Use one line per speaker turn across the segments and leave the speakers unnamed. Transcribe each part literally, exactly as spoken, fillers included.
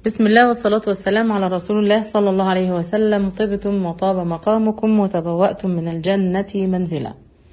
بسم الله والصلاة والسلام على رسول الله صلى الله عليه وسلم. طبتم وطاب مقامكم وتبوأتم من الجنة منزلا.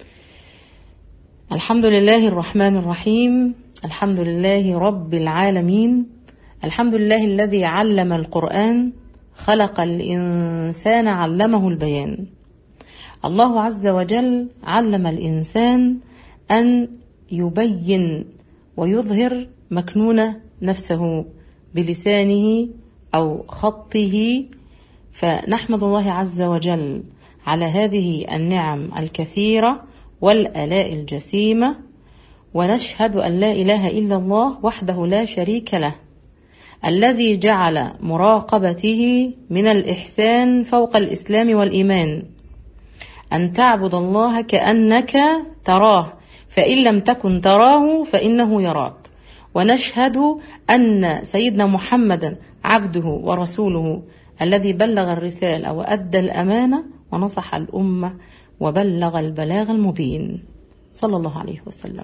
الحمد لله الرحمن الرحيم، الحمد لله رب العالمين، الحمد لله الذي علم القرآن، خلق الإنسان علمه البيان. الله عز وجل علم الإنسان أن يبين ويظهر مكنون نفسه بلسانه أو خطه، فنحمد الله عز وجل على هذه النعم الكثيرة والآلاء الجسيمة، ونشهد أن لا إله إلا الله وحده لا شريك له، الذي جعل مراقبته من الإحسان فوق الإسلام والإيمان، أن تعبد الله كأنك تراه، فإن لم تكن تراه فإنه يراك. ونشهد أن سيدنا محمدا عبده ورسوله الذي بلغ الرسالة وأدى الأمانة ونصح الأمة وبلغ البلاغ المبين صلى الله عليه وسلم.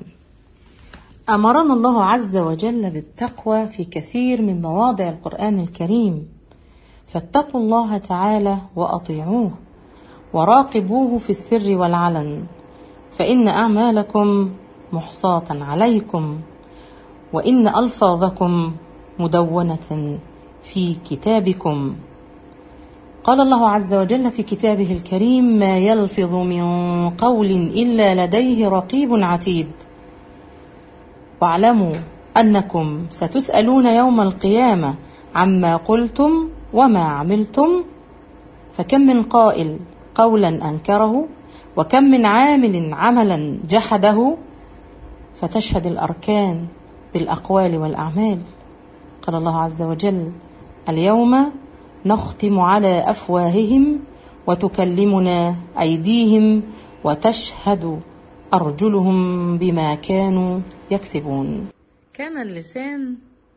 أمرنا الله عز وجل بالتقوى في كثير من مواضع القرآن الكريم، فاتقوا الله تعالى وأطيعوه وراقبوه في السر والعلن، فإن أعمالكم محصاة عليكم، وإن ألفاظكم مدونة في كتابكم. قال الله عز وجل في كتابه الكريم: ما يلفظ من قول إلا لديه رقيب عتيد. واعلموا أنكم ستسألون يوم القيامة عما قلتم وما عملتم، فكم من قائل قولا أنكره، وكم من عامل عملا جحده، فتشهد الأركان بالأقوال والأعمال. قال الله عز وجل: اليوم نختم على أفواههم وتكلمنا أيديهم وتشهد أرجلهم بما كانوا يكسبون. كان اللسان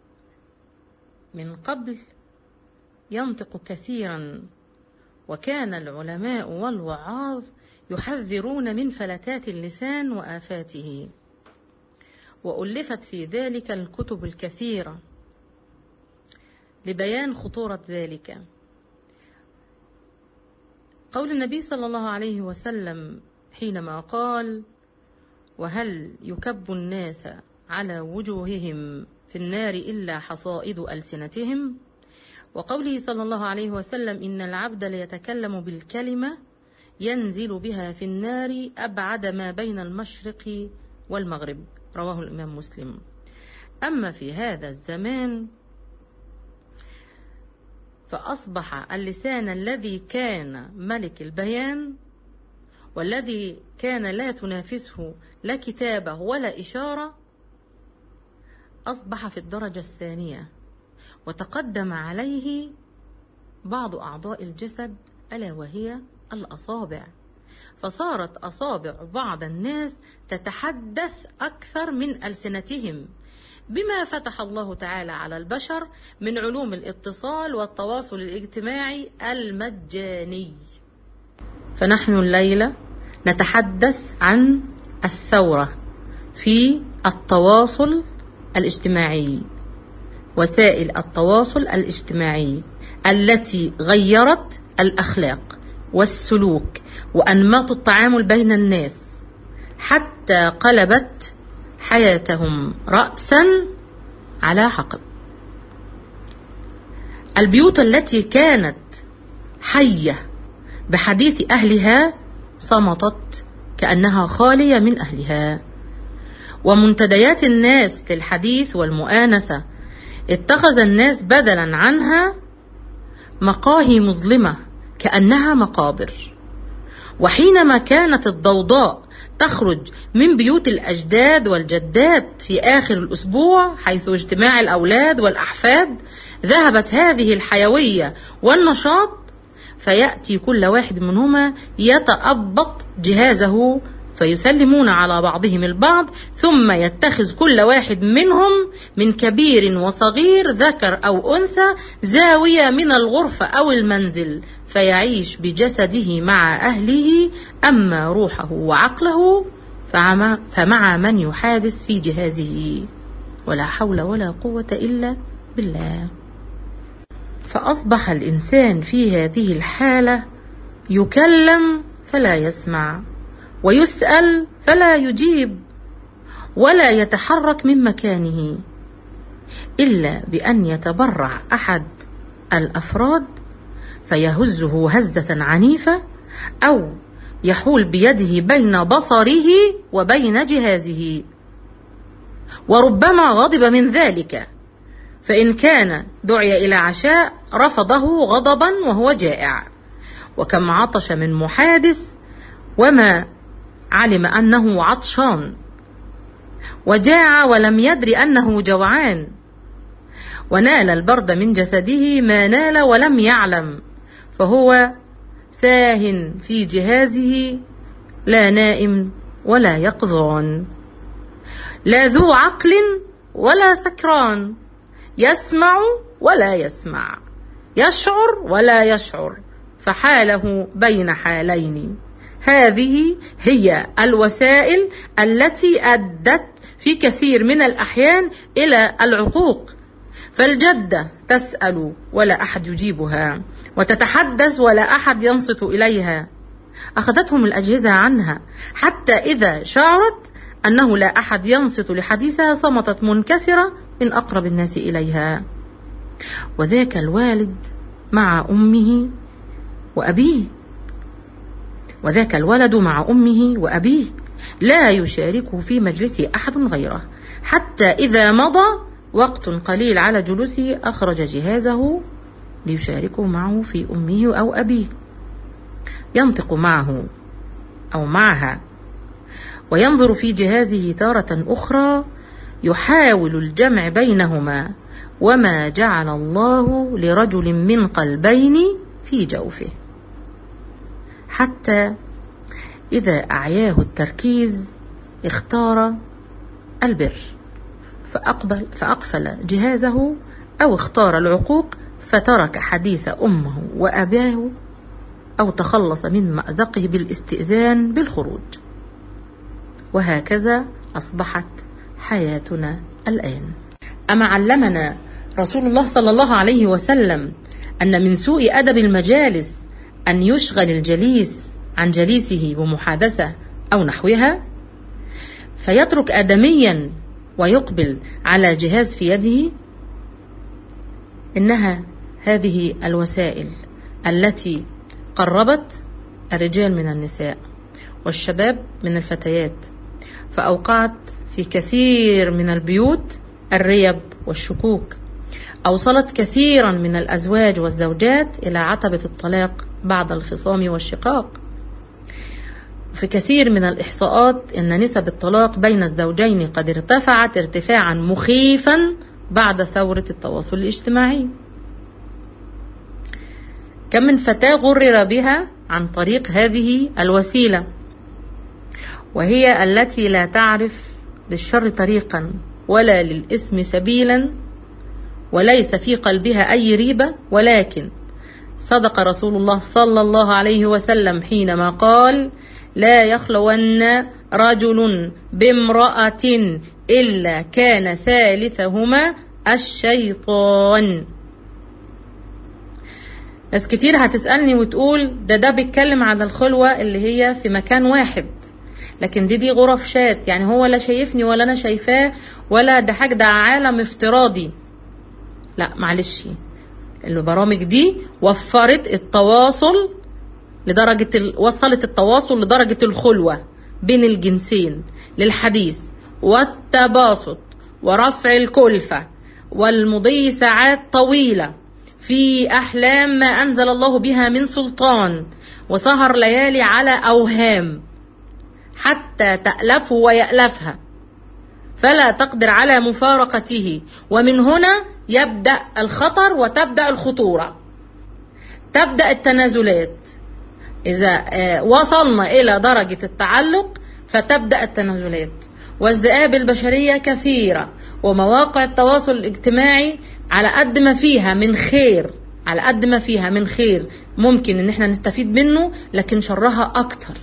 من قبل ينطق كثيرا، وكان العلماء والوعاظ يحذرون من فلتات اللسان وآفاته، وألفت في ذلك الكتب الكثيرة لبيان خطورة ذلك. قول النبي صلى الله عليه وسلم حينما قال: وهل يكب الناس على وجوههم في النار إلا حصائد ألسنتهم؟ وقوله صلى الله عليه وسلم: إن العبد ليتكلم بالكلمة ينزل بها في النار أبعد ما بين المشرق والمغرب، رواه الإمام مسلم. أما في هذا الزمان فأصبح اللسان الذي كان ملك البيان، والذي كان لا تنافسه لا كتابة ولا إشارة، أصبح في الدرجة الثانية، وتقدم عليه بعض أعضاء الجسد ألا وهي الأصابع، فصارت أصابع بعض الناس تتحدث أكثر من ألسنتهم، بما فتح الله تعالى على البشر من علوم الاتصال والتواصل الاجتماعي المجاني. فنحن الليلة نتحدث عن الثورة في التواصل الاجتماعي، وسائل التواصل الاجتماعي التي غيرت الأخلاق والسلوك وأنماط التعامل بين الناس، حتى قلبت حياتهم رأسا على عقب. البيوت التي كانت حية بحديث أهلها صمتت كأنها خالية من أهلها، ومنتديات الناس للحديث والمؤانسة اتخذ الناس بدلا عنها مقاهي مظلمة كأنها مقابر. وحينما كانت الضوضاء تخرج من بيوت الأجداد والجدات في آخر الأسبوع حيث اجتماع الأولاد والأحفاد، ذهبت هذه الحيوية والنشاط، فيأتي كل واحد منهما يتأبط جهازه فيسلمون على بعضهم البعض، ثم يتخذ كل واحد منهم من كبير وصغير ذكر أو أنثى زاوية من الغرفة أو المنزل، فيعيش بجسده مع أهله، أما روحه وعقله فمع من يحادث في جهازه. ولا حول ولا قوة إلا بالله. فأصبح الإنسان في هذه الحالة يكلم فلا يسمع، ويسأل فلا يجيب، ولا يتحرك من مكانه إلا بأن يتبرع أحد الأفراد فيهزه هزة عنيفة، أو يحول بيده بين بصره وبين جهازه، وربما غضب من ذلك، فإن كان دعي إلى عشاء رفضه غضبا وهو جائع. وكم عطش من محادث وما علم أنه عطشان، وجاع ولم يدر أنه جوعان، ونال البرد من جسده ما نال ولم يعلم، فهو ساه في جهازه لا نائم ولا يقظان، لا ذو عقل ولا سكران، يسمع ولا يسمع، يشعر ولا يشعر، فحاله بين حالين. هذه هي الوسائل التي أدت في كثير من الأحيان إلى العقوق. فالجدة تسأل ولا أحد يجيبها، وتتحدث ولا أحد ينصت إليها، أخذتهم الأجهزة عنها، حتى إذا شعرت أنه لا أحد ينصت لحديثها صمتت منكسرة من أقرب الناس إليها. وذاك الوالد مع أمه وأبيه، وذاك الولد مع أمه وأبيه لا يشاركه في مجلسه أحد غيره، حتى إذا مضى وقت قليل على جلوسه أخرج جهازه ليشاركه معه في أمه أو أبيه، ينطق معه أو معها، وينظر في جهازه تارة أخرى، يحاول الجمع بينهما، وما جعل الله لرجل من قلبين في جوفه، حتى إذا أعياه التركيز اختار البر فأقبل فأقفل جهازه، أو اختار العقوق فترك حديث أمه وأباه، أو تخلص من مأزقه بالاستئذان بالخروج. وهكذا أصبحت حياتنا الآن. أما علمنا رسول الله صلى الله عليه وسلم أن من سوء أدب المجالس أن يشغل الجليس عن جليسه بمحادثة أو نحوها، فيترك آدميا ويقبل على جهاز في يده. إنها هذه الوسائل التي قربت الرجال من النساء والشباب من الفتيات، فأوقعت في كثير من البيوت الريب والشكوك، أوصلت كثيرا من الأزواج والزوجات إلى عتبة الطلاق بعد الخصام والشقاق. في كثير من الإحصاءات إن نسب الطلاق بين الزوجين قد ارتفعت ارتفاعا مخيفا بعد ثورة التواصل الاجتماعي. كم من فتاة غرر بها عن طريق هذه الوسيلة، وهي التي لا تعرف للشر طريقا ولا للإثم سبيلا، وليس في قلبها أي ريبة. ولكن صدق رسول الله صلى الله عليه وسلم حينما قال: لا يخلون رجل بامرأة إلا كان ثالثهما الشيطان. ناس كتير هتسألني وتقول ده ده بيتكلم على الخلوة اللي هي في مكان واحد، لكن دي دي غرف شات، يعني هو لا شايفني ولا أنا شايفاه، ولا ده حاجة، ده عالم افتراضي. لا معلش، البرامج دي وفرت التواصل لدرجة ال... وصلت التواصل لدرجة الخلوة بين الجنسين للحديث والتباسط ورفع الكلفة والمضي ساعات طويلة في أحلام ما أنزل الله بها من سلطان، وسهر ليالي على أوهام حتى تألفه ويألفها فلا تقدر على مفارقته. ومن هنا يبدأ الخطر وتبدأ الخطورة، تبدأ التنازلات. إذا وصلنا إلى درجة التعلق فتبدأ التنازلات، وازدئاب البشرية كثيرة، ومواقع التواصل الاجتماعي على قد ما فيها من خير، على قد ما فيها من خير ممكن ان احنا نستفيد منه، لكن شرها اكتر،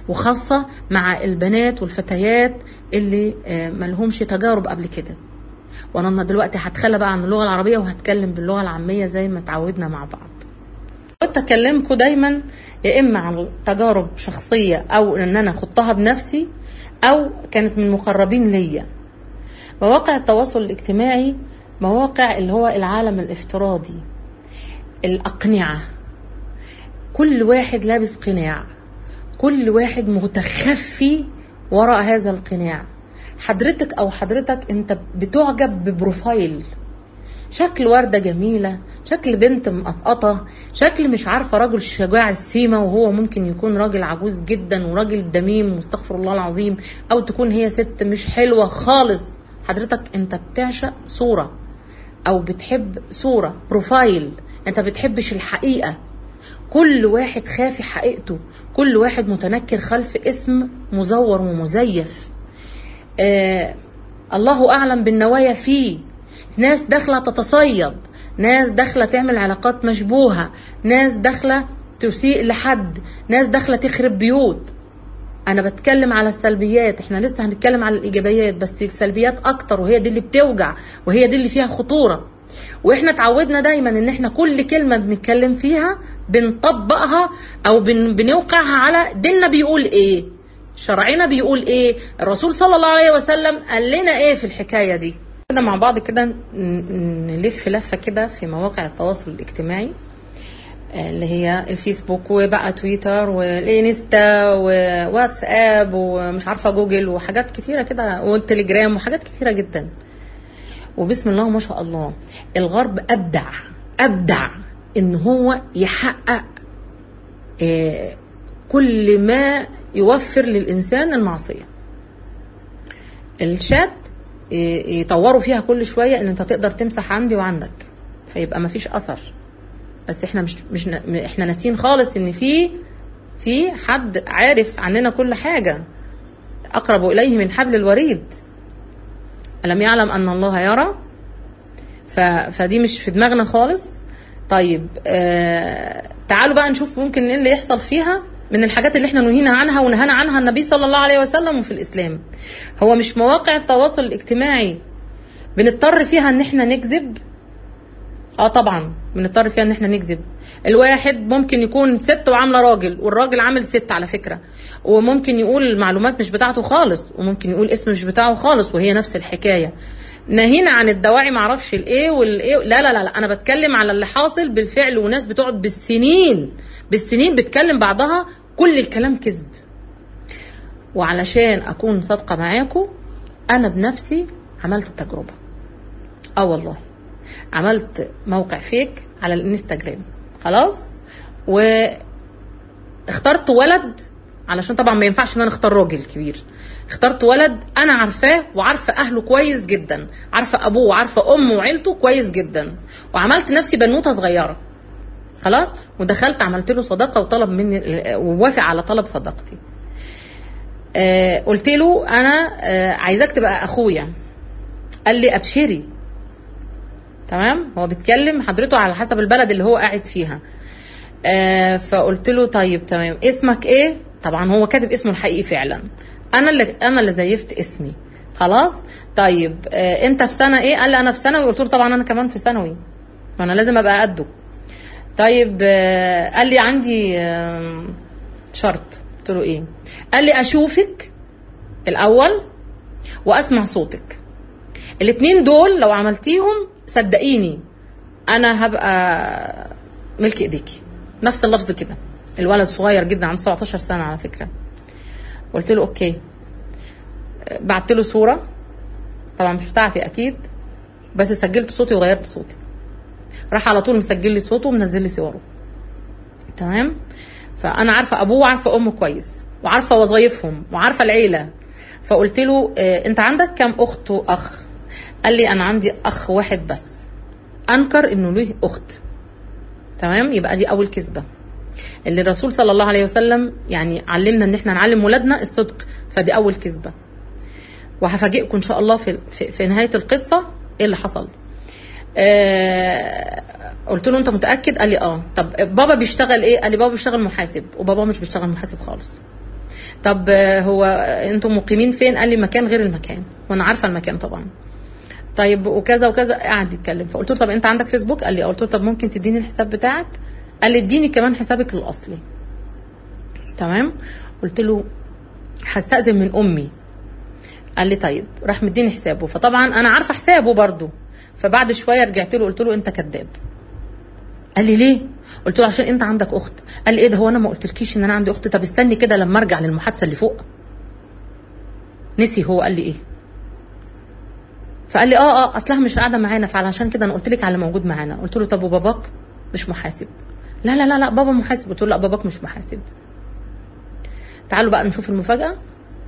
وخاصة مع البنات والفتيات اللي ملهمش تجارب قبل كده. وانا دلوقتي هتخلى بقى عن اللغه العربيه وهتكلم باللغه العاميه زي ما اتعودنا مع بعض. كنت اكلمكم دايما يا اما عن تجارب شخصيه او ان انا خضتها بنفسي او كانت من مقربين ليا. مواقع التواصل الاجتماعي مواقع اللي هو العالم الافتراضي، الاقنعه، كل واحد لابس قناع، كل واحد متخفي وراء هذا القناع. حضرتك او حضرتك انت بتعجب ببروفايل، شكل وردة جميلة، شكل بنت مقطقطة، شكل مش عارفة رجل شجاع السيمة وهو ممكن يكون راجل عجوز جدا وراجل دميم مستغفر الله العظيم، او تكون هي ست مش حلوة خالص. حضرتك انت بتعشق صورة او بتحب صورة بروفايل، انت بتحبش الحقيقة. كل واحد خافي حقيقته، كل واحد متنكر خلف اسم مزور ومزيف. آه الله اعلم بالنوايا فيه. ناس داخله تتصيد، ناس داخله تعمل علاقات مشبوهه، ناس داخله تسيء لحد، ناس داخله تخرب بيوت. انا بتكلم على السلبيات، احنا لسه هنتكلم على الايجابيات، بس السلبيات اكتر وهي دي اللي بتوجع وهي دي اللي فيها خطوره. واحنا اتعودنا دايما ان احنا كل كلمه بنتكلم فيها بنطبقها او بن بنوقعها على ديننا بيقول ايه، شرعنا بيقول ايه، الرسول صلى الله عليه وسلم قال لنا ايه في الحكايه دي. كده مع بعض كده نلف لفه كده في مواقع التواصل الاجتماعي اللي هي الفيسبوك وبقى تويتر والانستا وواتساب ومش عارفه جوجل وحاجات كتيره كده والتليجرام وحاجات كتيره جدا. وبسم الله ما شاء الله الغرب ابدع ابدع ان هو يحقق كل ما يوفر للانسان المعصيه. الشات يطوروا فيها كل شويه ان انت تقدر تمسح عندي وعندك فيبقى ما فيش اثر. بس احنا مش مش احنا ناسيين خالص ان في في حد عارف عننا كل حاجه، اقرب اليه من حبل الوريد. ألم يعلم أن الله يرى؟ فدي مش في دماغنا خالص. طيب آه تعالوا بقى نشوف ممكن ايه اللي يحصل فيها من الحاجات اللي احنا نهينا عنها ونهانا عنها النبي صلى الله عليه وسلم وفي الإسلام. هو مش مواقع التواصل الاجتماعي بنضطر فيها ان احنا نكذب؟ اه طبعا بنضطر فيها ان احنا نكذب. الواحد ممكن يكون ست وعامله راجل والراجل عامل ست على فكره، وممكن يقول المعلومات مش بتاعته خالص، وممكن يقول اسم مش بتاعه خالص وهي نفس الحكايه. ناهينا عن الدواعي معرفش الايه والايه، لا لا لا لا انا بتكلم على اللي حاصل بالفعل، وناس بتقعد بالسنين بالسنين بتكلم بعضها كل الكلام كذب. وعلشان اكون صادقه معاكم انا بنفسي عملت التجربه. اه والله عملت موقع فيك على الانستجرام خلاص، واخترت ولد علشان طبعا ما ينفعش ان انا اختار راجل كبير. اخترت ولد انا عارفاه وعارفه اهله كويس جدا، عارفه ابوه وعارفه امه وعيلته كويس جدا، وعملت نفسي بنوته صغيره خلاص، ودخلت عملت له صداقه وطلب مني ووافق على طلب صداقتي. آه قلت له انا آه عايزاك تبقى اخويا. قال لي ابشري. تمام، هو بيتكلم حضرته على حسب البلد اللي هو قاعد فيها. آه فقلت له طيب تمام، اسمك ايه؟ طبعا هو كاتب اسمه الحقيقي فعلا، انا اللي انا اللي زيفت اسمي خلاص. طيب آه انت في سنه ايه؟ قال لي انا في ثانوي. قلت له طبعا انا كمان في ثانوي وانا لازم ابقى قده. طيب آه قال لي عندي آه شرط. قلت له ايه؟ قال لي اشوفك الاول واسمع صوتك، الاتنين دول لو عملتيهم صدقيني انا هبقى ملك ايديكي. نفس اللفظ كده. الولد صغير جدا عنده سبعتاشر سنه على فكره. قلت له اوكي. بعت له صوره طبعا مش بتاعتي اكيد، بس سجلت صوتي وغيرت صوتي. راح على طول مسجل لي صوته ومنزل لي صوره. تمام، فانا عارفه ابوه وعارفه امه كويس وعارفه وظايفهم وعارفه العيله. فقلت له اه انت عندك كام اخت واخ؟ قال لي انا عندي اخ واحد بس. انكر انه له اخت. تمام، يبقى دي اول كذبه اللي الرسول صلى الله عليه وسلم يعني علمنا ان احنا نعلم ولادنا الصدق، فدي اول كذبه. وهفاجئكم ان شاء الله في في, في نهايه القصه ايه اللي حصل. آه قلت له انت متاكد؟ قال لي اه. طب بابا بيشتغل ايه؟ قال لي بابا بيشتغل محاسب. وبابا مش بيشتغل محاسب خالص. طب هو انتم مقيمين فين؟ قال لي مكان غير المكان، وانا عارفه المكان طبعا. طيب وكذا وكذا، قاعد يتكلم. فقلت له طب انت عندك فيسبوك؟ قال لي. قلت له طب ممكن تديني الحساب بتاعك؟ قال لي اديني كمان حسابك الاصلي. تمام. قلت له هستأذن من امي. قال لي طيب. راح مديني حسابه. فطبعا انا عارفه حسابه برضو. فبعد شويه رجعت له قلت له انت كذاب. قال لي ليه؟ قلت له عشان انت عندك اخت. قال لي ايه ده، هو انا ما قلتلكيش ان انا عندي اخت؟ طب استني كده لما ارجع للمحادثه اللي فوق. نسي هو قال لي ايه. فقال لي اه اه اصلها مش قاعده معانا، فعلشان كده انا قلت لك على موجود معانا. قلت له طب وباباك مش محاسب؟ لا لا لا لا بابا محاسب. قلت له لا باباك مش محاسب. تعالوا بقى نشوف المفاجاه.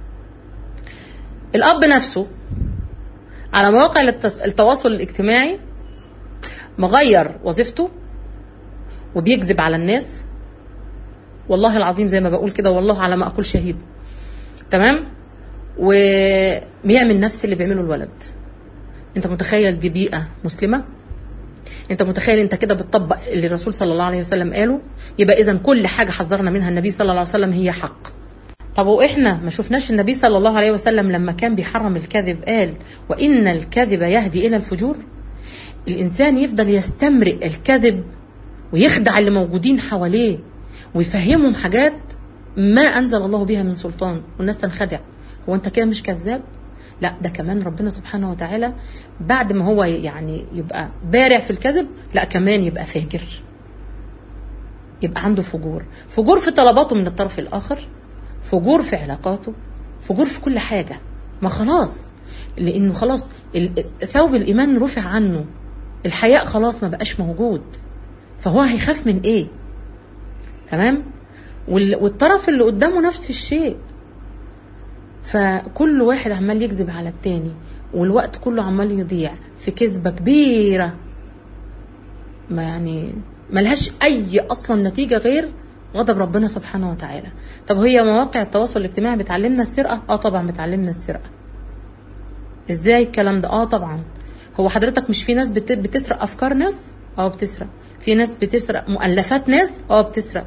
الاب نفسه على مواقع التواصل الاجتماعي مغير وظيفته وبيكذب على الناس، والله العظيم زي ما بقول كده، والله على ما اقول شهيد. تمام. وبيعمل نفس اللي بيعمله الولد. انت متخيل دي بيئه مسلمه؟ انت متخيل انت كده بتطبق اللي الرسول صلى الله عليه وسلم قاله؟ يبقى اذا كل حاجه حذرنا منها النبي صلى الله عليه وسلم هي حق. طب واحنا ما شفناش النبي صلى الله عليه وسلم لما كان بيحرم الكذب قال وان الكذب يهدي الى الفجور؟ الانسان يفضل يستمرئ الكذب ويخدع اللي موجودين حواليه ويفهمهم حاجات ما انزل الله بها من سلطان والناس تنخدع. هو انت كده مش كذاب؟ لا، ده كمان ربنا سبحانه وتعالى بعد ما هو يعني يبقى بارع في الكذب، لا كمان يبقى فاجر، يبقى عنده فجور. فجور في طلباته من الطرف الاخر، فجور في علاقاته، فجور في كل حاجه. ما خلاص، لانه خلاص ثوب الايمان رفع عنه، الحياء خلاص ما بقاش موجود، فهو هيخاف من ايه؟ تمام. والطرف اللي قدامه نفس الشيء. فكل واحد عمال يكذب على التاني، والوقت كله عمال يضيع في كذبة كبيرة ما يعني ملهاش اي اصلا نتيجة غير غضب ربنا سبحانه وتعالى. طب هي مواقع التواصل الاجتماعي بتعلمنا السرقة؟ اه طبعا بتعلمنا السرقة. ازاي الكلام ده؟ اه طبعا. هو حضرتك مش في ناس بتسرق افكار ناس؟ اه بتسرق. في ناس بتسرق مؤلفات ناس؟ اه بتسرق.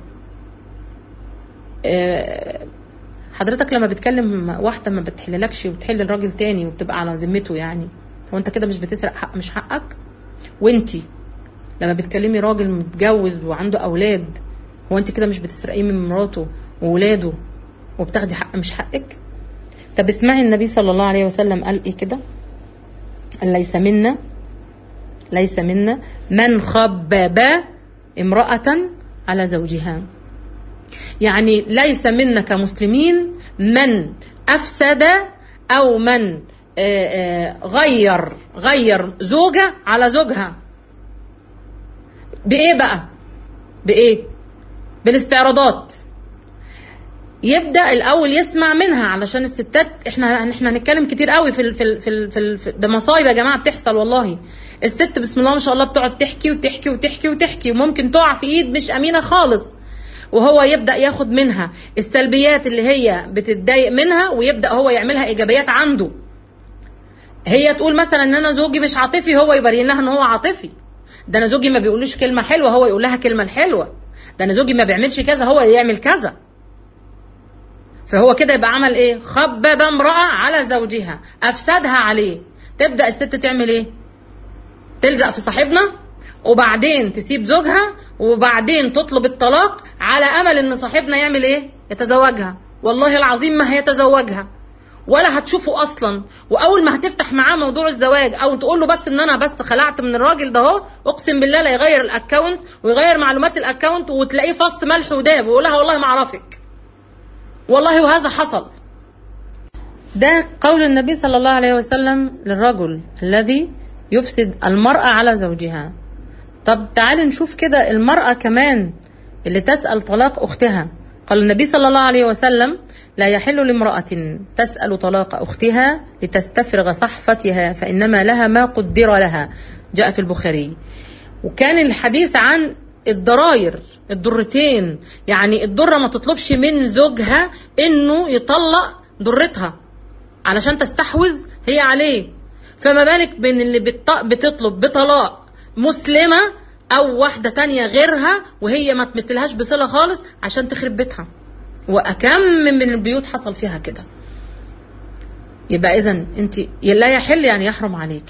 آه حضرتك لما بتكلم واحدة ما بتحللكش وبتحل الراجل تاني وبتبقى على ذمته، يعني هو انت كده مش بتسرق حق مش حقك؟ وانتي لما بتكلمي راجل متجوز وعنده اولاد، هو انت كده مش بتسرقيه من مراته وولاده وبتاخدي حق مش حقك؟ طب اسمعي النبي صلى الله عليه وسلم قال ايه كده؟ قال ليس منا ليس منا من خبب امرأة على زوجها. يعني ليس منا كمسلمين من أفسد أو من غير غير زوجة على زوجها. بإيه بقى؟ بإيه؟ بالاستعراضات. يبدأ الأول يسمع منها، علشان الستات احنا احنا هنتكلم كتير قوي في ال في ال في, ال في, ال في ده مصايب يا جماعة بتحصل والله. الست بسم الله ما شاء الله بتقعد تحكي وتحكي وتحكي وتحكي، وممكن تقع في ايد مش أمينة خالص، وهو يبدأ ياخد منها السلبيات اللي هي بتتضايق منها ويبدأ هو يعملها إيجابيات عنده. هي تقول مثلا ان انا زوجي مش عاطفي، هو يبين لها ان هو عاطفي. ده انا زوجي ما بيقولوش كلمة حلوة، هو يقول لها كلمة الحلوة. ده انا زوجي ما بيعملش كذا، هو يعمل كذا. فهو كده يبقى عمل ايه؟ خبب امرأة على زوجها، افسدها عليه. تبدأ الست تعمل ايه؟ تلزق في صاحبنا، وبعدين تسيب زوجها، وبعدين تطلب الطلاق على امل ان صاحبنا يعمل ايه؟ يتزوجها. والله العظيم ما هيتزوجها ولا هتشوفه اصلا. واول ما هتفتح معاه موضوع الزواج او تقول له بس ان انا بس خلعت من الراجل ده اهو، اقسم بالله لا يغير الاكونت ويغير معلومات الاكونت، وتلاقيه فص ملح وداب ويقول لها والله ما اعرفك. والله وهذا حصل. ده قول النبي صلى الله عليه وسلم للرجل الذي يفسد المرأة على زوجها. طب تعالي نشوف كده المرأة كمان اللي تسأل طلاق أختها. قال النبي صلى الله عليه وسلم لا يحل لامرأة تسأل طلاق أختها لتستفرغ صحفتها فإنما لها ما قدر لها، جاء في البخاري. وكان الحديث عن الضراير، الضرتين، يعني الضرة ما تطلبش من زوجها انه يطلق ضرتها علشان تستحوذ هي عليه، فما بالك بين اللي بتطلب بطلاق مسلمة او واحدة تانية غيرها وهي ما تمثلهاش بصلة خالص عشان تخرب بيتها. وأكم من البيوت حصل فيها كده. يبقى إذن انت لا يحل يعني يحرم عليكي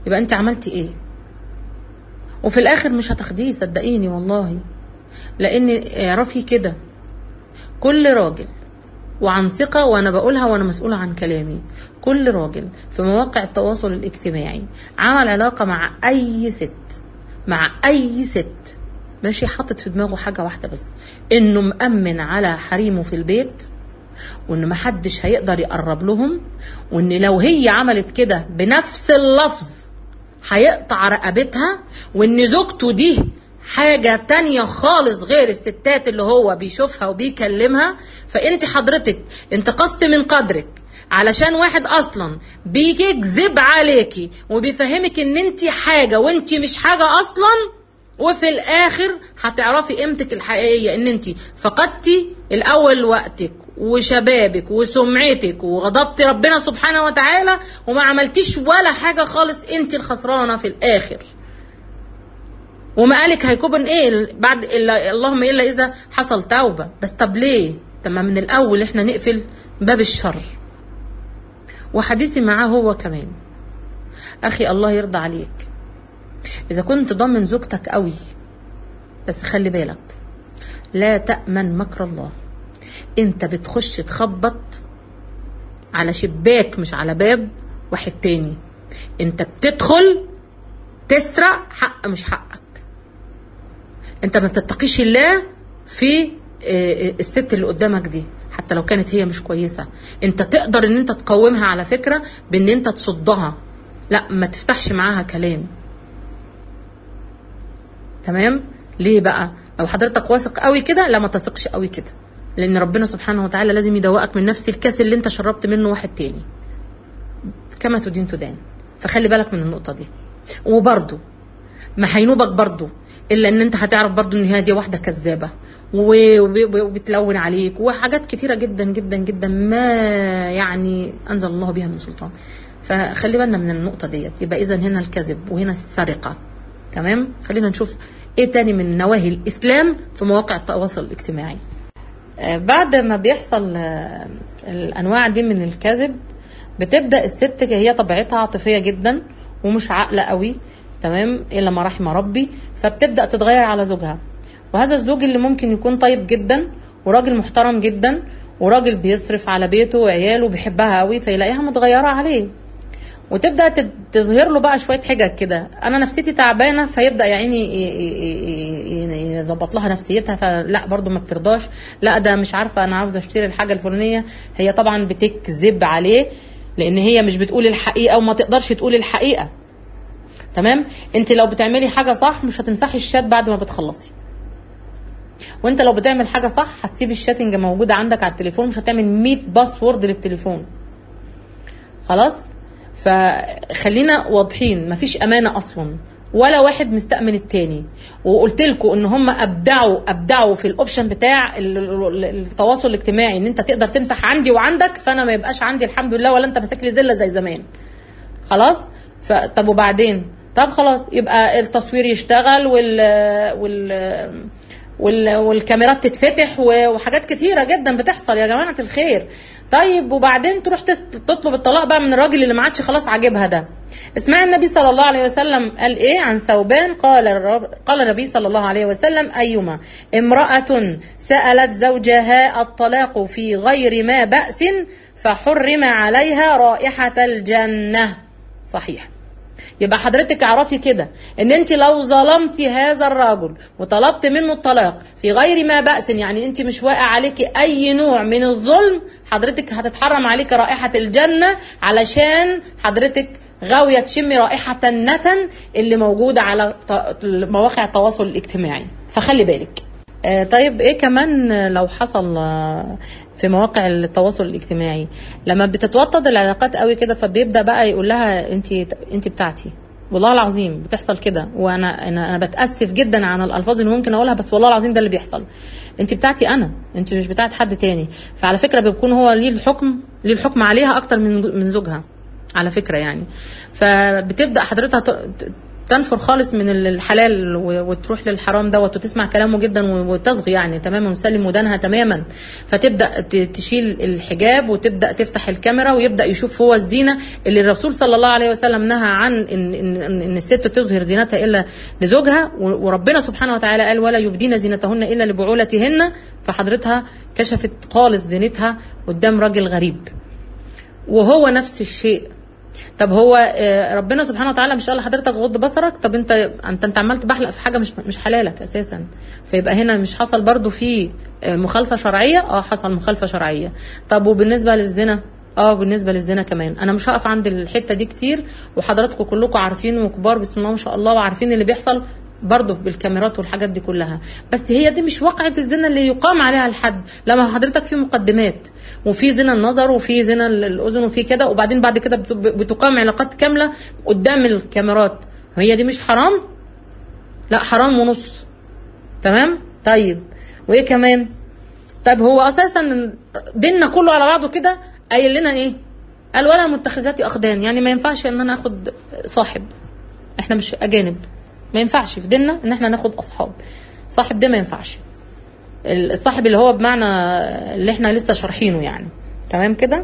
يبقى انت عملتي ايه؟ وفي الاخر مش هتاخديه، صدقيني والله، لان اعرفي كده كل راجل، وعن ثقة وانا بقولها وانا مسؤولة عن كلامي، كل راجل في مواقع التواصل الاجتماعي عمل علاقة مع اي ست، مع اي ست ماشي، حاطط في دماغه حاجة واحدة بس، انه مأمن على حريمه في البيت، وان محدش هيقدر يقرب لهم، وان لو هي عملت كده بنفس اللفظ هيقطع رقبتها، وان زوجته دي حاجة تانية خالص غير الستات اللي هو بيشوفها وبيكلمها. فانت حضرتك انتقصت من قدرك علشان واحد اصلا بيكذب عليكي وبيفهمك ان انت حاجة وانت مش حاجة اصلا، وفي الاخر هتعرفي قيمتك الحقيقية، ان انت فقدتي الاول وقتك وشبابك وسمعتك وغضبتي ربنا سبحانه وتعالى، وما عملتيش ولا حاجة خالص، انت الخسرانة في الاخر. وما قالك هيكون ايه بعد إلا اللهم الا اذا حصل توبة. بس طب ليه؟ طب ما من الاول احنا نقفل باب الشر. وحديثي معاه هو كمان، اخي الله يرضى عليك، اذا كنت ضامن زوجتك قوي، بس خلي بالك لا تأمن مكر الله. انت بتخش تخبط على شباك مش على باب واحد تاني، انت بتدخل تسرق حق مش حقك. انت ما بتتقيش الله في الست اللي قدامك دي حتى لو كانت هي مش كويسة. انت تقدر ان انت تقومها على فكرة بان انت تصدها، لا ما تفتحش معاها كلام. تمام؟ ليه بقى؟ لو حضرتك واثق قوي كده، لا ما تثقش قوي كده، لان ربنا سبحانه وتعالى لازم يدوقك من نفس الكاس اللي انت شربت منه واحد تاني، كما تدين تدان. فخلي بالك من النقطة دي. وبرضو ما هينوبك برضو الا ان انت هتعرف برضو ان هي دي واحدة كذابة وبتلون عليك وحاجات كتيرة جدا جدا جدا ما يعني انزل الله بها من سلطان. فخلي بالنا من النقطة ديت. يبقى اذا هنا الكذب وهنا السرقة. تمام؟ خلينا نشوف ايه تاني من نواهي الاسلام في مواقع التواصل الاجتماعي. آه بعد ما بيحصل آه الانواع دي من الكذب، بتبدأ الست هي طبيعتها عاطفية جدا ومش عاقلة قوي، تمام، الا ما رحم ربي، فبتبدأ تتغير على زوجها. وهذا الزوج اللي ممكن يكون طيب جدا وراجل محترم جدا وراجل بيصرف على بيته وعياله وبيحبها قوي، فيلاقيها متغيرة عليه، وتبدأ تظهر له بقى شوية حجج كده، انا نفسيتي تعبانة، فيبدأ يعني يظبط لها نفسيتها، فلا برضو ما بترضاش، لا ده مش عارفة انا عاوزة اشتري الحاجة الفلانية. هي طبعا بتكذب عليه لان هي مش بتقول الحقيقة وما تقدرش تقول الحقيقة. تمام؟ انت لو بتعملي حاجة صح مش هتمسحي الشات بعد ما بتخلصي، وانت لو بتعمل حاجة صح هتسيب الشاتنج موجودة عندك على التليفون، مش هتعمل مية باسورد للتليفون. خلاص؟ فخلينا واضحين، مفيش امانة اصلا ولا واحد مستأمن التاني. وقلت لكم ان هم ابدعوا ابدعوا في الاوبشن بتاع التواصل الاجتماعي ان انت تقدر تمسح عندي وعندك، فانا ما يبقاش عندي الحمد لله، ولا انت ماسك لي زله زي زمان. خلاص؟ فطب وبعدين؟ طب خلاص يبقى التصوير يشتغل وال وال وال والكاميرات تتفتح وحاجات كتيره جدا بتحصل يا جماعه الخير. طيب وبعدين تروح تطلب الطلاق بقى من الراجل اللي ما عادش خلاص عاجبها ده. اسمع النبي صلى الله عليه وسلم قال ايه عن ثوبان؟ قال قال النبي صلى الله عليه وسلم: ايما امرأة سألت زوجها الطلاق في غير ما بأس فحرم عليها رائحة الجنة. صحيح. يبقى حضرتك اعرفي كده ان انت لو ظلمتي هذا الرجل وطلبت منه الطلاق في غير ما بأس، يعني انت مش واقع عليكي اي نوع من الظلم، حضرتك هتتحرم عليك رائحة الجنة، علشان حضرتك غاوية تشمي رائحة النتن اللي موجودة على مواقع التواصل الاجتماعي. فخلي بالك. آه طيب ايه كمان لو حصل آه في مواقع التواصل الاجتماعي؟ لما بتتوطد العلاقات قوي كده، فبيبدأ بقى يقول لها انت انت بتاعتي. والله العظيم بتحصل كده، وانا انا انا بتأسف جدا عن الالفاظ اللي ممكن اقولها، بس والله العظيم ده اللي بيحصل. انت بتاعتي انا، انت مش بتاعت حد تاني. فعلى فكرة بيكون هو ليه الحكم ليه الحكم عليها اكتر من من زوجها على فكرة يعني. فبتبدأ حضرتها تنفر خالص من الحلال وتروح للحرام دوت وتسمع كلامه جدا وتصغي يعني تماما وتسلم ودانها تماما، فتبدا تشيل الحجاب وتبدا تفتح الكاميرا ويبدا يشوف هو الزينه اللي الرسول صلى الله عليه وسلم نهى عن ان ان, إن الست تظهر زينتها الا لزوجها، وربنا سبحانه وتعالى قال ولا يبدين زينتهن الا لبعولتهن، فحضرتها كشفت خالص زينتها قدام راجل غريب. وهو نفس الشيء. طب هو ربنا سبحانه وتعالى مش قال لحضرتك غض بصرك؟ طب انت انت انت عمال تبحلق في حاجه مش مش حلالك اساسا، فيبقى هنا مش حصل برضو في مخالفه شرعيه؟ اه حصل مخالفه شرعيه. طب وبالنسبه للزنا؟ اه بالنسبه للزنا كمان. انا مش هقف عند الحته دي كتير، وحضراتكم كلكم عارفين وكبار بسم الله ما شاء الله وعارفين اللي بيحصل برضه بالكاميرات والحاجات دي كلها، بس هي دي مش واقعة الزنا اللي يقام عليها الحد. لما حضرتك في مقدمات وفي زنا النظر وفي زنا الاذن وفي كده، وبعدين بعد كده بتقام علاقات كاملة قدام الكاميرات، هي دي مش حرام؟ لا حرام ونص. تمام؟ طيب وايه كمان؟ طيب هو اساسا ديننا كله على بعضه كده قايل لنا ايه؟ قال ولا متخذات اخدان، يعني ما ينفعش ان انا اخد صاحب، احنا مش اجانب، ما ينفعش في ديننا ان احنا ناخد اصحاب. صاحب ده ما ينفعش، الصاحب اللي هو بمعنى اللي احنا لسه شارحينه يعني. تمام كده؟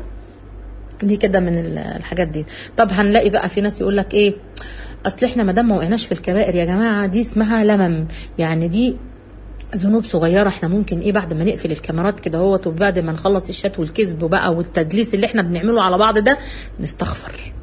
دي كده من الحاجات دي. طب هنلاقي بقى في ناس يقول لك ايه، اصل احنا ما دام ما وقعناش في الكبائر يا جماعه دي اسمها لمم، يعني دي ذنوب صغيره، احنا ممكن ايه بعد ما نقفل الكاميرات كده اهوت وبعد ما نخلص الشات والكذب بقى والتدليس اللي احنا بنعمله على بعض ده نستغفر.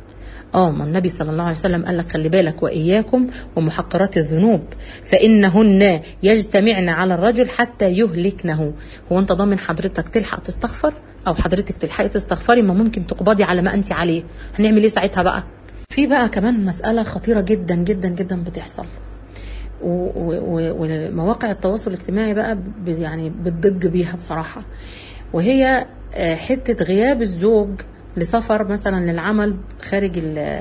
اه ما النبي صلى الله عليه وسلم قال لك خلي بالك واياكم ومحقرات الذنوب فانهن يجتمعن على الرجل حتى يهلكنه. هو انت ضامن حضرتك تلحق تستغفر او حضرتك تلحقي تستغفري؟ ما ممكن تقبضي على ما انت عليه، هنعمل ايه ساعتها بقى؟ في بقى كمان مسألة خطيرة جدا جدا جدا بتحصل، ومواقع التواصل الاجتماعي بقى يعني بتضج بيها بصراحة، وهي حتة غياب الزوج لسفر مثلا للعمل خارج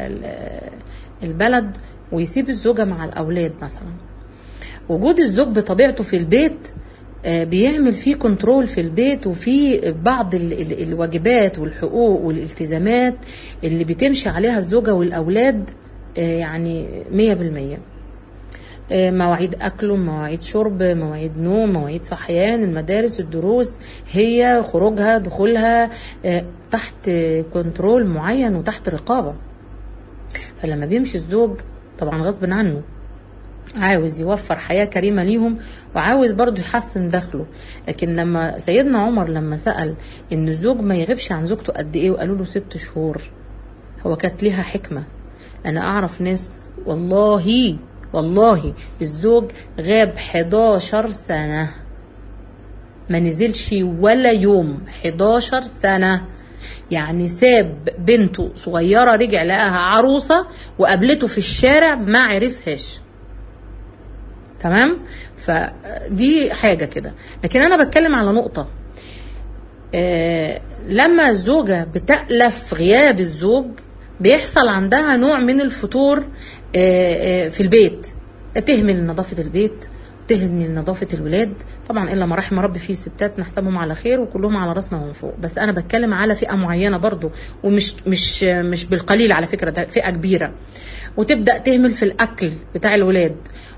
البلد ويسيب الزوجة مع الأولاد مثلا. وجود الزوج بطبيعته في البيت بيعمل فيه كنترول في البيت، وفي بعض الواجبات والحقوق والالتزامات اللي بتمشي عليها الزوجة والأولاد يعني مية بالمية. مواعيد أكله، مواعيد شرب، مواعيد نوم، مواعيد صحيان، المدارس، الدروس، هي خروجها، دخولها تحت كنترول معين وتحت رقابة. فلما بيمشي الزوج طبعا غصب عنه عاوز يوفر حياة كريمة ليهم وعاوز برضو يحسن دخله، لكن لما سيدنا عمر لما سأل ان الزوج ما يغيبش عن زوجته قد ايه وقالوا له ست شهور، هو كانت ليها حكمة. انا اعرف ناس والله والله الزوج غاب حداشر سنة ما نزلش ولا يوم، حداشر سنة، يعني ساب بنته صغيرة رجع لقاها عروسة وقابلته في الشارع ما عرفهاش. تمام؟ فدي حاجة كده. لكن أنا بتكلم على نقطة، آه لما الزوجة بتألف غياب الزوج بيحصل عندها نوع من الفتور آه آه في البيت، تهمل نظافة البيت، تهمل نظافة الولاد، طبعا إلا ما رحم ربي فيه ستات نحسبهم على خير وكلهم على راسنا ومن فوق، بس أنا بتكلم على فئة معينة برضو، ومش مش مش بالقليل على فكرة، ده فئة كبيرة. وتبدأ تهمل في الأكل بتاع الولاد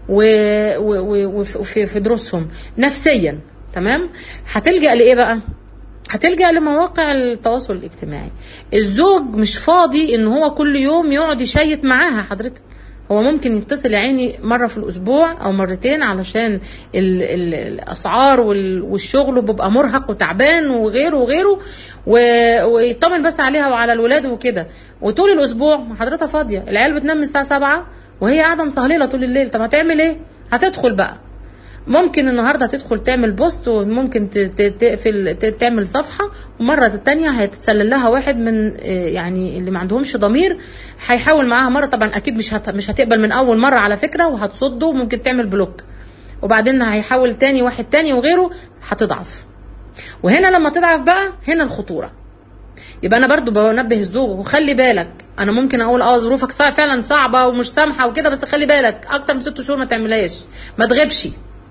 وفي في دروسهم نفسيا. تمام؟ هتلجأ لإيه بقى؟ هتلجأ لمواقع التواصل الاجتماعي. الزوج مش فاضي ان هو كل يوم يقعد يشيت معاها حضرتك، هو ممكن يتصل عيني مرة في الأسبوع أو مرتين علشان ال ال الأسعار والشغل بيبقى مرهق وتعبان وغيره وغيره، ويطمن بس عليها وعلى الولاد وكده. وطول الأسبوع حضرتها فاضية، العيال بتنام من الساعة سبعة وهي قاعدة مصهللة طول الليل. طب هتعمل ايه؟ هتدخل بقى، ممكن النهارده تدخل تعمل بوست، وممكن تقفل تعمل صفحه، ومره الثانيه هيتسلل لها واحد من يعني اللي ما عندهمش ضمير، هيحاول معاها مره، طبعا اكيد مش مش هتقبل من اول مره على فكره، وهتصده وممكن تعمل بلوك، وبعدين هيحاول تاني واحد تاني وغيره، هتضعف. وهنا لما تضعف بقى هنا الخطوره. يبقى انا برضو بنبه الزوج، وخلي بالك انا ممكن اقول اه ظروفك فعلا صعبه ومش سامحه وكده، بس خلي بالك اكتر من ست شهور ما تعملهاش، ما تغيبش.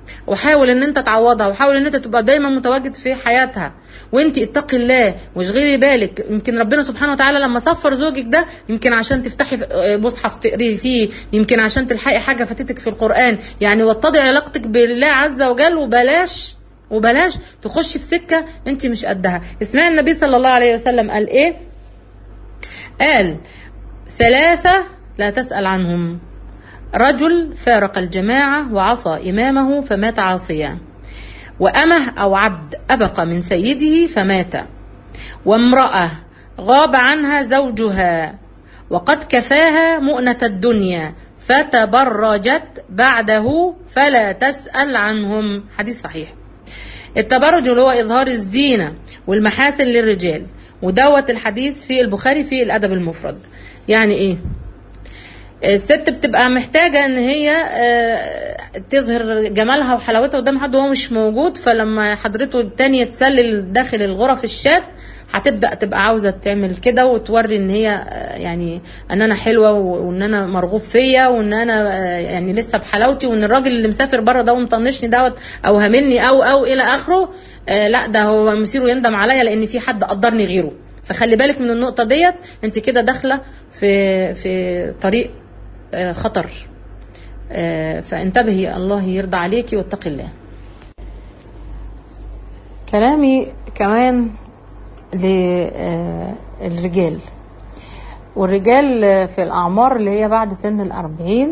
وحاول ان انت تعوضها، وحاول ان انت تبقى دايما متواجد في حياتها، وانت اتقي الله واشغلي بالك. يمكن ربنا سبحانه وتعالى لما صفر زوجك ده يمكن عشان تفتحي مصحف تقري فيه، يمكن عشان تلحقي حاجه فاتتك في القران، يعني واتضعي علاقتك بالله عز وجل، وبلاش وبلاش تخشي في سكه انت مش قدها. اسمعي النبي صلى الله عليه وسلم قال ايه؟ قال ثلاثه لا تسأل عنهم: رجل فارق الجماعة وعصى إمامه فمات عاصيا، وأمه أو عبد أبق من سيده فمات، وامرأة غاب عنها زوجها وقد كفاها مؤنة الدنيا فتبرجت بعده فلا تسأل عنهم. حديث صحيح. التبرج هو إظهار الزينة والمحاسن للرجال، ودوت الحديث في البخاري في الأدب المفرد. يعني إيه؟ الست بتبقى محتاجة ان هي تظهر جمالها وحلاوتها قدام حد وهو مش موجود، فلما حضرته التانية تسلل داخل الغرف الشات هتبدأ تبقى عاوزة تعمل كده وتوري ان هي يعني ان انا حلوة وان انا مرغوب فيا وان انا يعني لسه بحلاوتي، وان الراجل اللي مسافر بره ده ومطنشني دوت او هاملني او او الى اخره، لا ده هو مصيره يندم عليا لان في حد قدرني غيره. فخلي بالك من النقطة ديت، انت كده داخلة في في طريق خطر، فانتبهي، الله يرضى عليكي واتقي الله. كلامي كمان للرجال، والرجال في الأعمار اللي هي بعد سن الأربعين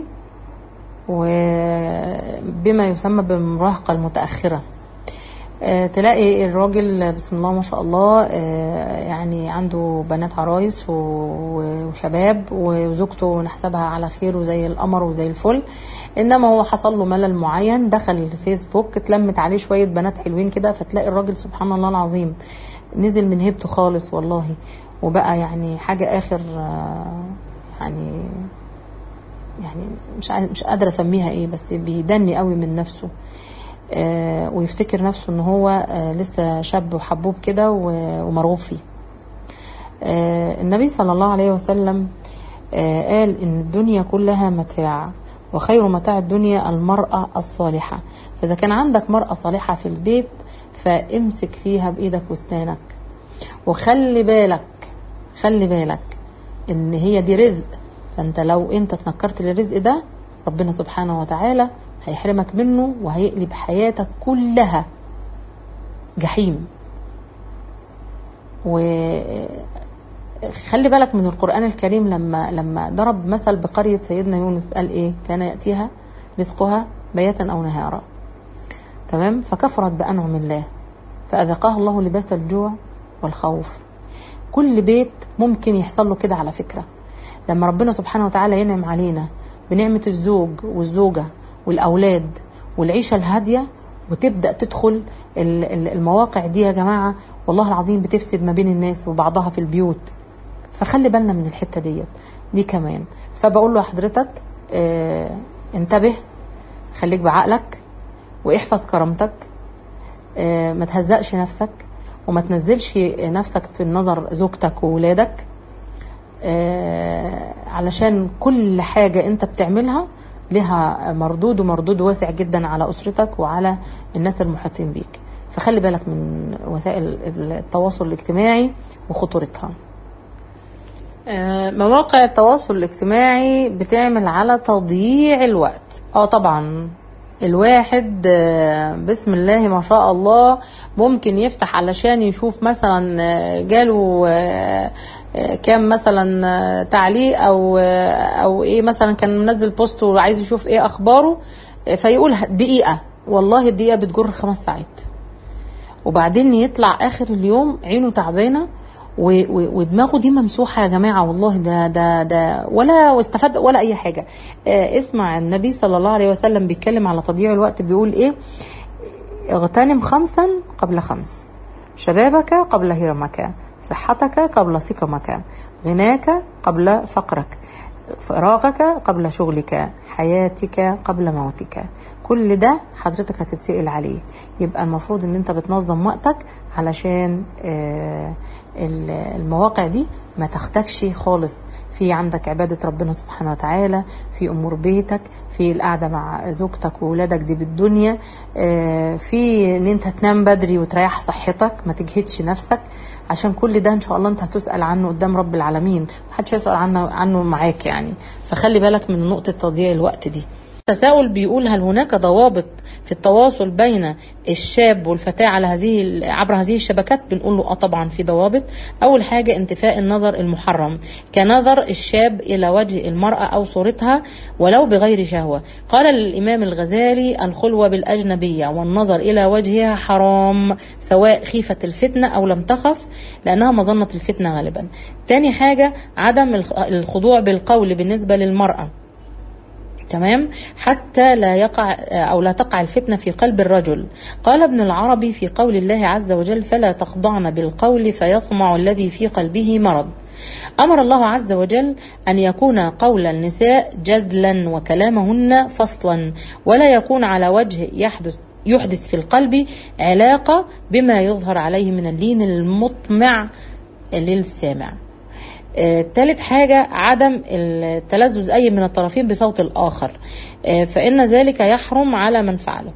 وبما يسمى بالمراهقة المتأخرة. تلاقي الراجل بسم الله ما شاء الله يعني عنده بنات عرايس وشباب، وزوجته نحسبها على خير وزي القمر وزي الفل، انما هو حصل له ملل معين، دخل الفيسبوك اتلمت عليه شوية بنات حلوين كده، فتلاقي الراجل سبحان الله العظيم نزل من هيبته خالص والله، وبقى يعني حاجة اخر يعني يعني مش مش قادرة اسميها ايه، بس بيدني قوي من نفسه، آه ويفتكر نفسه ان هو آه لسه شاب وحبوب كده ومرغوب فيه. آه النبي صلى الله عليه وسلم آه قال ان الدنيا كلها متاع، وخير متاع الدنيا المرأة الصالحة. فاذا كان عندك مرأة صالحة في البيت فامسك فيها بايدك واسنانك، وخلي بالك خلي بالك ان هي دي رزق، فانت لو انت اتنكرت للرزق ده ربنا سبحانه وتعالى هيحرمك منه وهيقلب حياتك كلها جحيم. وخلي بالك من القرآن الكريم لما لما ضرب مثل بقرية سيدنا يونس قال ايه؟ كان يأتيها رزقها بياتا او نهارا، تمام؟ فكفرت بأنعم الله فأذاقها الله لباس الجوع والخوف. كل بيت ممكن يحصل له كده على فكرة، لما ربنا سبحانه وتعالى ينعم علينا بنعمة الزوج والزوجة والأولاد والعيشة الهادية، وتبدأ تدخل المواقع دي يا جماعة والله العظيم بتفسد ما بين الناس وبعضها في البيوت. فخلي بالنا من الحتة ديت دي كمان. فبقول له حضرتك اه انتبه، خليك بعقلك واحفظ كرامتك، اه ما تهزقش نفسك وما تنزلش نفسك في النظر زوجتك وولادك، اه علشان كل حاجة انت بتعملها لها مردود، ومردود واسع جدا على أسرتك وعلى الناس المحيطين بيك. فخلي بالك من وسائل التواصل الاجتماعي وخطورتها. مواقع التواصل الاجتماعي بتعمل على تضييع الوقت. اه طبعا الواحد بسم الله ما شاء الله ممكن يفتح علشان يشوف مثلا جاله كام مثلا تعليق او او ايه، مثلا كان منزل بوست وعايز يشوف ايه اخباره، فيقول دقيقة، والله الدقيقة بتجر خمس ساعات، وبعدين يطلع اخر اليوم عينه تعبانة ودماغه دي ممسوحة يا جماعة، والله ده ده ده ولا استفاد ولا اي حاجة. اسمع النبي صلى الله عليه وسلم بيتكلم على تضييع الوقت، بيقول ايه؟ اغتنم خمسا قبل خمس، شبابك قبل هرمك، صحتك قبل سقمك، غناك قبل فقرك، فراغك قبل شغلك، حياتك قبل موتك. كل ده حضرتك هتتسأل عليه. يبقى المفروض ان انت بتنظم وقتك علشان المواقع دي ما تاخدكش خالص في عندك عبادة ربنا سبحانه وتعالى، في أمور بيتك، في القعدة مع زوجتك وولادك دي بالدنيا، في ان انت تنام بدري وتريح صحتك، ما تجهدش نفسك، عشان كل ده ان شاء الله انت هتسأل عنه قدام رب العالمين، محدش يسأل عنه عنه معاك يعني. فخلي بالك من نقطة تضييع الوقت دي. تساؤل بيقول: هل هناك ضوابط في التواصل بين الشاب والفتاة على هذه عبر هذه الشبكات؟ بنقول له اه طبعا في ضوابط. اول حاجة انتفاء النظر المحرم، كنظر الشاب الى وجه المرأة او صورتها ولو بغير شهوة. قال الامام الغزالي: الخلوة بالاجنبية والنظر الى وجهها حرام، سواء خيفة الفتنة او لم تخف، لانها مظنة الفتنة غالبا. تاني حاجة عدم الخضوع بالقول بالنسبة للمرأة، تمام، حتى لا يقع أو لا تقع الفتنة في قلب الرجل. قال ابن العربي في قول الله عز وجل: فلا تخضعن بالقول فيطمع الذي في قلبه مرض. أمر الله عز وجل أن يكون قول النساء جزلا وكلامهن فصلا، ولا يكون على وجه يحدث يحدث في القلب علاقة بما يظهر عليه من اللين المطمع للسامع. ثالث حاجة عدم التلذذ أي من الطرفين بصوت الآخر، فإن ذلك يحرم على من فعله،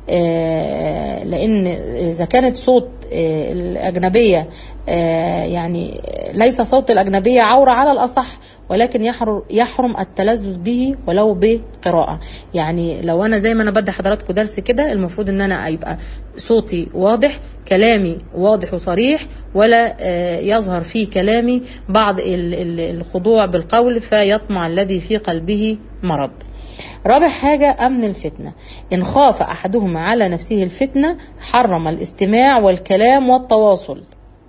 لأن إذا كانت صوت الأجنبية يعني ليس صوت الأجنبية عورة على الأصح، ولكن يحرم التلذذ به ولو بقراءة. يعني لو أنا زي ما أنا بدي حضراتكم درس كده، المفروض أن أنا يبقى صوتي واضح، كلامي واضح وصريح، ولا يظهر في كلامي بعض الخضوع بالقول فيطمع الذي في قلبه مرض. رابع حاجة أمن الفتنة، إن خاف أحدهما على نفسه الفتنة حرم الاستماع والكلام والتواصل.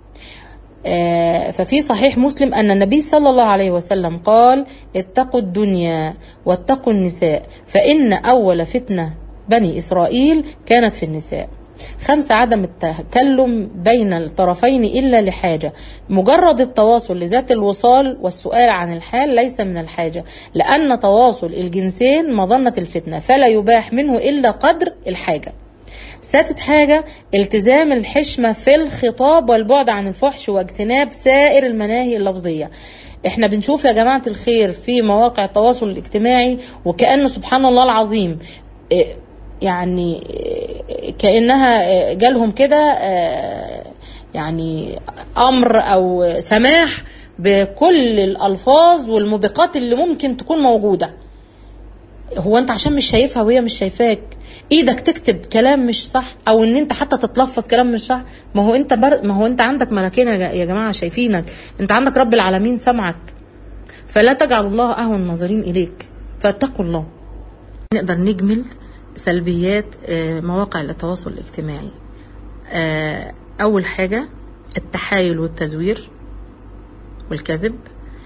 ففي صحيح مسلم أن النبي صلى الله عليه وسلم قال: اتقوا الدنيا واتقوا النساء، فإن أول فتنة بني إسرائيل كانت في النساء. خمسة عدم التكلم بين الطرفين إلا لحاجة، مجرد التواصل لذات الوصال والسؤال عن الحال ليس من الحاجة، لأن تواصل الجنسين مظنة الفتنة، فلا يباح منه إلا قدر الحاجة. سادس حاجة التزام الحشمة في الخطاب والبعد عن الفحش واجتناب سائر المناهي اللفظية. احنا بنشوف يا جماعة الخير في مواقع التواصل الاجتماعي وكأنه سبحان الله العظيم يعني كأنها جالهم كده يعني أمر أو سماح بكل الألفاظ والموبقات اللي ممكن تكون موجودة. هو أنت عشان مش شايفها وهي مش شايفاك ايدك تكتب كلام مش صح، او ان انت حتى تتلفظ كلام مش صح؟ ما هو انت بر... ما هو انت عندك ملكين يا جماعة شايفينك، انت عندك رب العالمين سمعك، فلا تجعل الله اهون الناظرين اليك، فاتقوا الله. نقدر نجمل سلبيات مواقع التواصل الاجتماعي. اول حاجة التحايل والتزوير والكذب،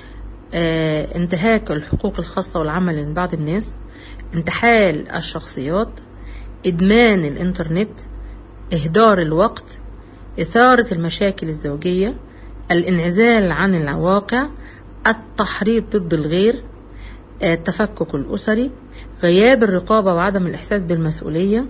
انتهاك الحقوق الخاصة والعامة لبعض الناس، انتحال الشخصيات، ادمان الانترنت، اهدار الوقت، اثارة المشاكل الزوجية، الانعزال عن الواقع، التحريض ضد الغير، التفكك الأسري، غياب الرقابة وعدم الإحساس بالمسؤولية،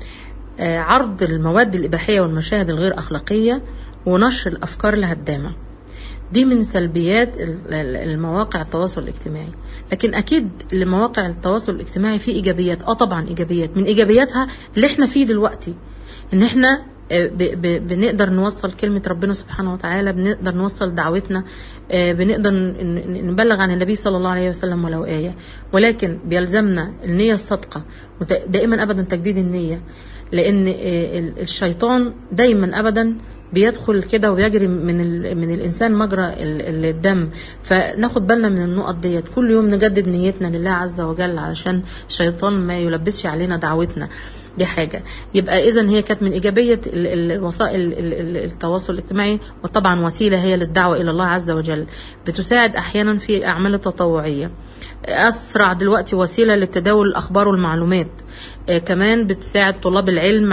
عرض المواد الإباحية والمشاهد الغير أخلاقية، ونشر الأفكار الهدامة. دي من سلبيات المواقع التواصل الاجتماعي. لكن أكيد لمواقع التواصل الاجتماعي فيه إيجابيات، اه طبعا إيجابيات. من إيجابياتها اللي احنا فيه دلوقتي، إن احنا بنقدر نوصل كلمة ربنا سبحانه وتعالى، بنقدر نوصل دعوتنا، بنقدر نبلغ عن النبي صلى الله عليه وسلم ولو آية، ولكن بيلزمنا النية الصادقة ودائما أبدا تجديد النية، لأن الشيطان دايما أبدا بيدخل كده وبيجري من من الإنسان مجرى الدم. فناخد بالنا من النقط ديت، كل يوم نجدد نيتنا لله عز وجل علشان الشيطان ما يلبسش علينا دعوتنا. دي حاجة. يبقى إذن هي كانت من إيجابية الوسائل التواصل الاجتماعي، وطبعا وسيلة هي للدعوة إلى الله عز وجل، بتساعد أحيانا في أعمال التطوعية، أسرع دلوقتي وسيلة للتداول الأخبار والمعلومات، آه كمان بتساعد طلاب العلم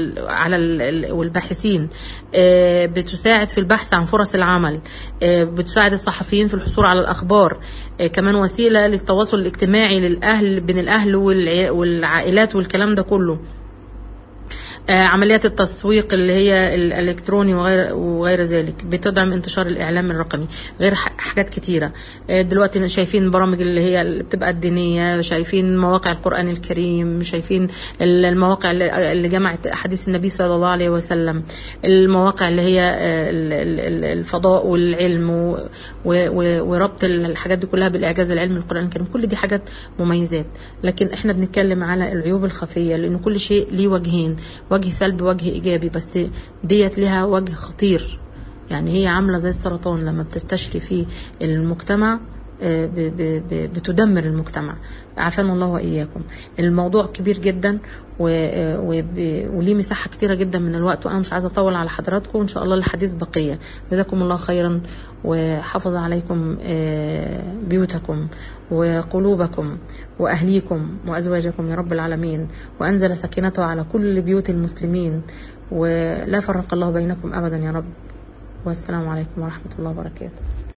على والباحثين، آه بتساعد في البحث عن فرص العمل، آه بتساعد الصحفيين في الحصول على الأخبار، آه كمان وسيلة للتواصل الاجتماعي للأهل بين الأهل والعائلات والكلام ده كله. عمليات التسويق اللي هي الالكتروني وغير وغير ذلك بتدعم انتشار الاعلام الرقمي، غير حاجات كتيره. دلوقتي شايفين برامج اللي هي اللي بتبقى الدينيه، شايفين مواقع القران الكريم، شايفين المواقع اللي جمعت احاديث النبي صلى الله عليه وسلم، المواقع اللي هي الفضاء والعلم وربط الحاجات دي كلها بالاعجاز العلمي القران الكريم. كل دي حاجات مميزات، لكن احنا بنتكلم على العيوب الخفيه، لان كل شيء ليه وجهين، وجه سلبي وجه ايجابي، بس ديت لها وجه خطير. يعني هي عامله زي السرطان، لما بتستشري في المجتمع بتدمر المجتمع. عافانا الله واياكم. الموضوع كبير جدا وليه مساحه كتيره جدا من الوقت، وانا مش عايزه اطول على حضراتكم، ان شاء الله الحديث بقيه. جزاكم الله خيرا، وحفظ عليكم بيوتكم وقلوبكم واهليكم وازواجكم يا رب العالمين، وانزل سكينته على كل بيوت المسلمين، ولا فرق الله بينكم ابدا يا رب. والسلام عليكم ورحمه الله وبركاته.